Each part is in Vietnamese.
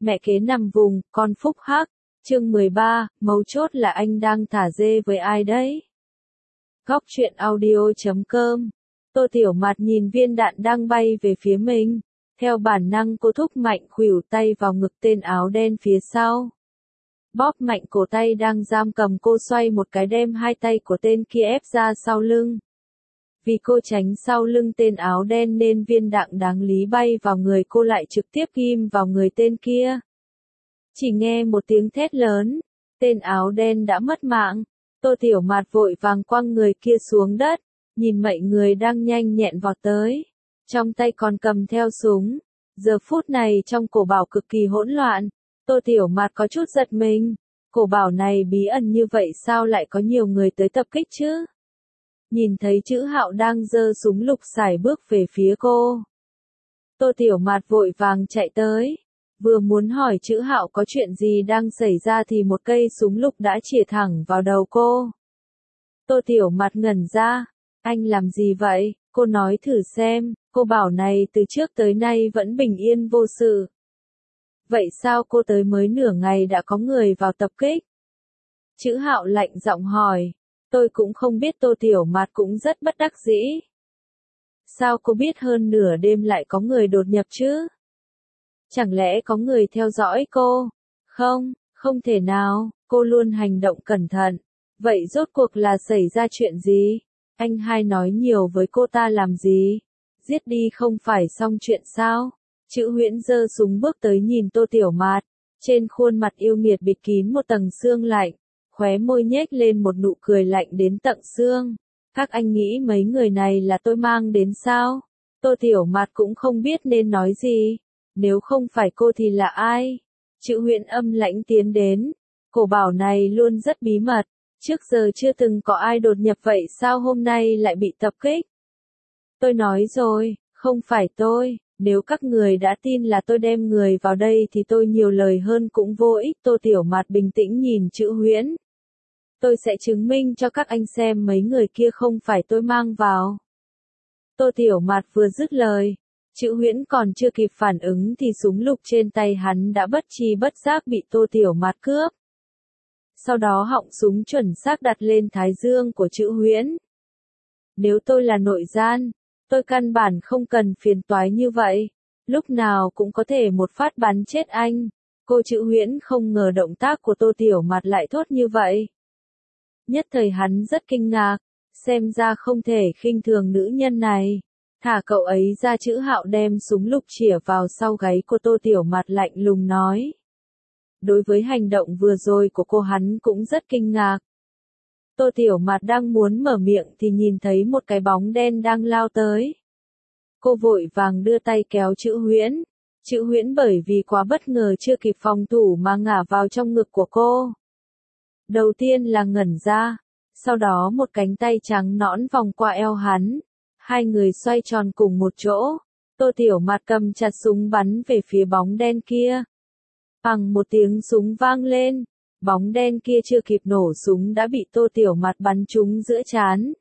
Mẹ kế nằm vùng, con phúc hắc. Chương 13, mấu chốt là anh đang thả dê với ai đấy? Góc truyện audio.com. Tô Tiểu Mạt nhìn viên đạn đang bay về phía mình. Theo bản năng cô thúc mạnh khuỷu tay vào ngực tên áo đen phía sau. Bóp mạnh cổ tay đang giam cầm cô, xoay một cái đem hai tay của tên kia ép ra sau lưng. Vì cô tránh sau lưng tên áo đen nên viên đạn đáng lý bay vào người cô lại trực tiếp ghim vào người tên kia. Chỉ nghe một tiếng thét lớn, tên áo đen đã mất mạng. Tô Tiểu Mạt vội vàng quăng người kia xuống đất, nhìn mệnh người đang nhanh nhẹn vọt tới. Trong tay còn cầm theo súng. Giờ phút này trong cổ bảo cực kỳ hỗn loạn. Tô Tiểu Mạt có chút giật mình. Cổ bảo này bí ẩn như vậy sao lại có nhiều người tới tập kích chứ? Nhìn thấy Chữ Hạo đang giơ súng lục sải bước về phía cô. Tô Tiểu Mạt vội vàng chạy tới. Vừa muốn hỏi Chữ Hạo có chuyện gì đang xảy ra thì một cây súng lục đã chĩa thẳng vào đầu cô. Tô Tiểu Mạt ngẩn ra. Anh làm gì vậy? Cô nói thử xem. Cô bảo này từ trước tới nay vẫn bình yên vô sự. Vậy sao cô tới mới nửa ngày đã có người vào tập kích? Chữ Hạo lạnh giọng hỏi. Tôi cũng không biết. Tô Tiểu Mạt cũng rất bất đắc dĩ. Sao cô biết hơn nửa đêm lại có người đột nhập chứ? Chẳng lẽ có người theo dõi cô? Không, không thể nào, cô luôn hành động cẩn thận. Vậy rốt cuộc là xảy ra chuyện gì? Anh hai nói nhiều với cô ta làm gì? Giết đi không phải xong chuyện sao? Chữ Huyễn giơ súng bước tới nhìn Tô Tiểu Mạt. Trên khuôn mặt yêu nghiệt bịt kín một tầng sương lạnh. Khóe môi nhếch lên một nụ cười lạnh đến tận xương. Các anh nghĩ mấy người này là tôi mang đến sao? Tô Tiểu Mạt cũng không biết nên nói gì. Nếu không phải cô thì là ai? Chữ Huyễn âm lãnh tiến đến. Cổ bảo này luôn rất bí mật. Trước giờ chưa từng có ai đột nhập vậy sao hôm nay lại bị tập kích? Tôi nói rồi, không phải tôi. Nếu các người đã tin là tôi đem người vào đây thì tôi nhiều lời hơn cũng vô ích. Tô Tiểu Mạt bình tĩnh nhìn Chữ Huyễn. Tôi sẽ chứng minh cho các anh xem mấy người kia không phải tôi mang vào. Tô Tiểu Mạt vừa dứt lời. Chữ Huyễn còn chưa kịp phản ứng thì súng lục trên tay hắn đã bất tri bất giác bị Tô Tiểu Mạt cướp. Sau đó họng súng chuẩn xác đặt lên thái dương của Chữ Huyễn. Nếu tôi là nội gian, tôi căn bản không cần phiền toái như vậy. Lúc nào cũng có thể một phát bắn chết anh. Cô Chữ Huyễn không ngờ động tác của Tô Tiểu Mạt lại tốt như vậy. Nhất thời hắn rất kinh ngạc. Xem ra không thể khinh thường nữ nhân này. Thả cậu ấy ra. Chữ Hạo đem súng lục chĩa vào sau gáy của Tô Tiểu Mạt lạnh lùng nói. Đối với hành động vừa rồi của cô hắn cũng rất kinh ngạc. Tô Tiểu Mạt đang muốn mở miệng thì nhìn thấy một cái bóng đen đang lao tới. Cô vội vàng đưa tay kéo Chữ Huyễn. Chữ Huyễn bởi vì quá bất ngờ chưa kịp phòng thủ mà ngã vào trong ngực của cô. Đầu tiên là ngẩn ra. Sau đó một cánh tay trắng nõn vòng qua eo hắn. Hai người xoay tròn cùng một chỗ. Tô Tiểu Mạt cầm chặt súng bắn về phía bóng đen kia. Bằng một tiếng súng vang lên. Bóng đen kia chưa kịp nổ súng đã bị Tô Tiểu Mạt bắn trúng giữa trán.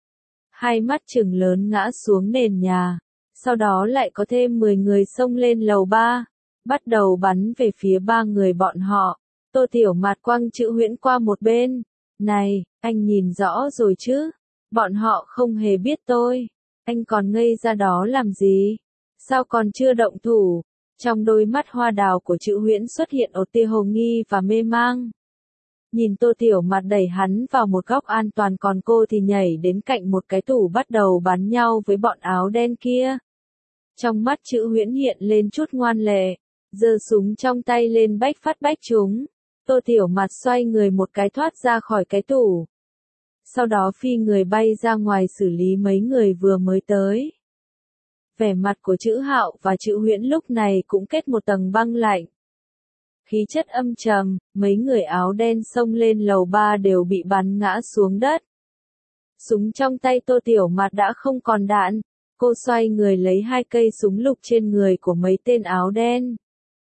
Hai mắt trừng lớn ngã xuống nền nhà. Sau đó lại có thêm 10 người xông lên lầu 3. Bắt đầu bắn về phía ba người bọn họ. Tô Tiểu Mạt quăng Chữ Huyễn qua một bên. Này, anh nhìn rõ rồi chứ? Bọn họ không hề biết tôi. Anh còn ngây ra đó làm gì? Sao còn chưa động thủ? Trong đôi mắt hoa đào của Chữ Huyễn xuất hiện một tia hồ nghi và mê mang. Nhìn Tô Tiểu Mạt đẩy hắn vào một góc an toàn còn cô thì nhảy đến cạnh một cái tủ bắt đầu bắn nhau với bọn áo đen kia. Trong mắt Chữ Huyễn hiện lên chút ngoan lệ. Giơ súng trong tay lên bách phát bách chúng. Tô Tiểu Mạt xoay người một cái thoát ra khỏi cái tủ. Sau đó phi người bay ra ngoài xử lý mấy người vừa mới tới. Vẻ mặt của Chữ Hạo và Chữ Huyễn lúc này cũng kết một tầng băng lạnh. Khí chất âm trầm, mấy người áo đen xông lên lầu 3 đều bị bắn ngã xuống đất. Súng trong tay Tô Tiểu Mạt đã không còn đạn. Cô xoay người lấy hai cây súng lục trên người của mấy tên áo đen.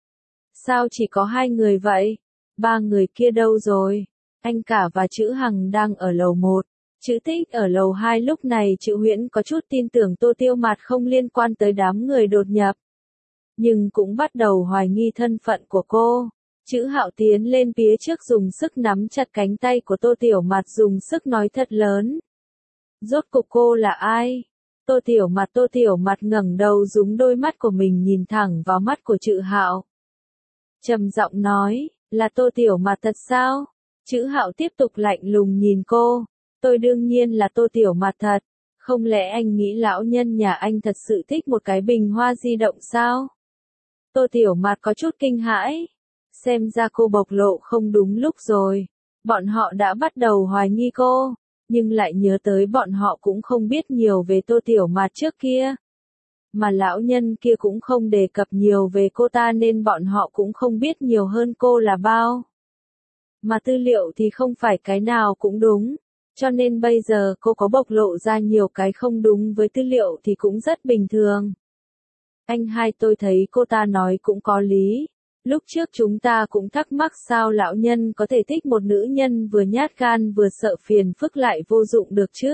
Sao chỉ có hai người vậy? Ba người kia đâu rồi? Anh cả và Chữ Hằng đang ở lầu 1. Chữ Tích ở lầu 2 lúc này Chữ Huyễn có chút tin tưởng Tô Tiểu Mạt không liên quan tới đám người đột nhập. nhưng cũng bắt đầu hoài nghi thân phận của cô. Chữ Hạo tiến lên phía trước dùng sức nắm chặt cánh tay của Tô Tiểu Mạt dùng sức nói thật lớn. Rốt cục cô là ai? Tô Tiểu Mạt ngẩng đầu dúng đôi mắt của mình nhìn thẳng vào mắt của Chữ Hạo. Trầm giọng nói, là Tô Tiểu Mạt thật sao? Chữ Hạo tiếp tục lạnh lùng nhìn cô. Tôi đương nhiên là Tô Tiểu Mạt thật. Không lẽ anh nghĩ lão nhân nhà anh thật sự thích một cái bình hoa di động sao? Tô Tiểu Mạt có chút kinh hãi. Xem ra cô bộc lộ không đúng lúc rồi. Bọn họ đã bắt đầu hoài nghi cô, nhưng lại nhớ tới bọn họ cũng không biết nhiều về Tô Tiểu Mạt trước kia. Mà lão nhân kia cũng không đề cập nhiều về cô ta nên bọn họ cũng không biết nhiều hơn cô là bao. Mà tư liệu thì không phải cái nào cũng đúng, cho nên bây giờ cô có bộc lộ ra nhiều cái không đúng với tư liệu thì cũng rất bình thường. Anh hai, tôi thấy cô ta nói cũng có lý. Lúc trước chúng ta cũng thắc mắc sao lão nhân có thể thích một nữ nhân vừa nhát gan vừa sợ phiền phức lại vô dụng được chứ.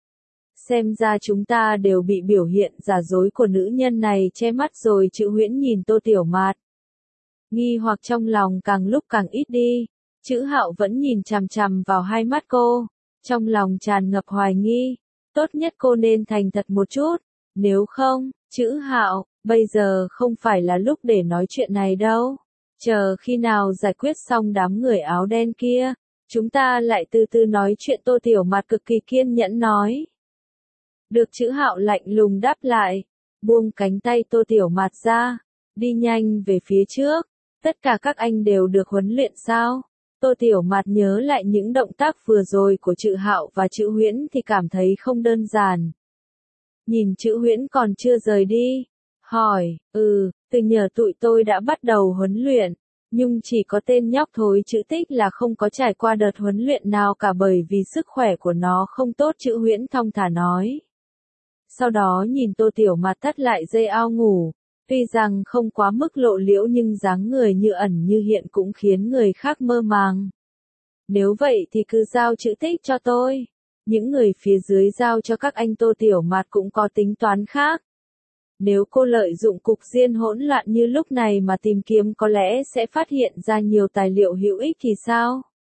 Xem ra chúng ta đều bị biểu hiện giả dối của nữ nhân này che mắt rồi. Chữ Huyễn nhìn Tô Tiểu Mạt. Nghi hoặc trong lòng càng lúc càng ít đi. Chữ Hạo vẫn nhìn chằm chằm vào hai mắt cô. Trong lòng tràn ngập hoài nghi. Tốt nhất cô nên thành thật một chút. Nếu không, Chữ Hạo, bây giờ không phải là lúc để nói chuyện này đâu. Chờ khi nào giải quyết xong đám người áo đen kia, chúng ta lại từ từ nói chuyện. Tô Tiểu Mạt cực kỳ kiên nhẫn nói. Được. Chữ Hạo lạnh lùng đáp lại. Buông cánh tay Tô Tiểu Mạt ra. Đi nhanh về phía trước. Tất cả các anh đều được huấn luyện sao? Tô Tiểu Mạt nhớ lại những động tác vừa rồi của Chữ Hạo và Chữ Huyễn thì cảm thấy không đơn giản. Nhìn Chữ Huyễn còn chưa rời đi. Hỏi, từ nhờ tụi tôi đã bắt đầu huấn luyện. Nhưng chỉ có tên nhóc thối Chữ Tích là không có trải qua đợt huấn luyện nào cả bởi vì sức khỏe của nó không tốt. Chữ Huyễn thong thả nói. Sau đó nhìn Tô Tiểu Mạt thắt lại dây ao ngủ. Tuy rằng không quá mức lộ liễu nhưng dáng người như ẩn như hiện cũng khiến người khác mơ màng. Nếu vậy thì cứ giao Chữ Tích cho tôi. Những người phía dưới giao cho các anh. Tô Tiểu Mạt cũng có tính toán khác. Nếu cô lợi dụng cục diện hỗn loạn như lúc này mà tìm kiếm có lẽ sẽ phát hiện ra nhiều tài liệu hữu ích thì sao?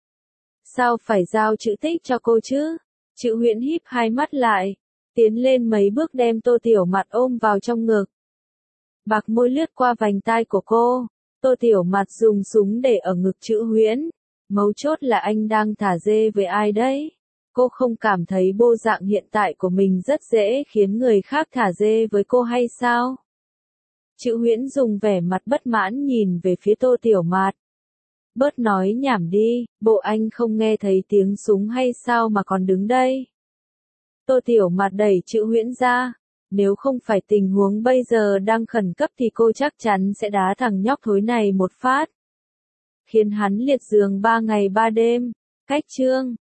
Sao phải giao Chữ Tích cho cô chứ? Chữ Huyễn híp hai mắt lại, tiến lên mấy bước đem Tô Tiểu Mạt ôm vào trong ngực. Bạc môi lướt qua vành tai của cô. Tô Tiểu Mạt dùng súng để ở ngực Chữ Huyễn. Mấu chốt là anh đang thả dê với ai đấy? Cô không cảm thấy bộ dạng hiện tại của mình rất dễ khiến người khác thả dê với cô hay sao? Chữ Huyễn dùng vẻ mặt bất mãn nhìn về phía Tô Tiểu Mạt. Bớt nói nhảm đi, bộ anh không nghe thấy tiếng súng hay sao mà còn đứng đây? Tô Tiểu Mạt đẩy Chữ Huyễn ra. Nếu không phải tình huống bây giờ đang khẩn cấp thì cô chắc chắn sẽ đá thằng nhóc thối này một phát. Khiến hắn liệt giường 3 ngày 3 đêm. Cách chương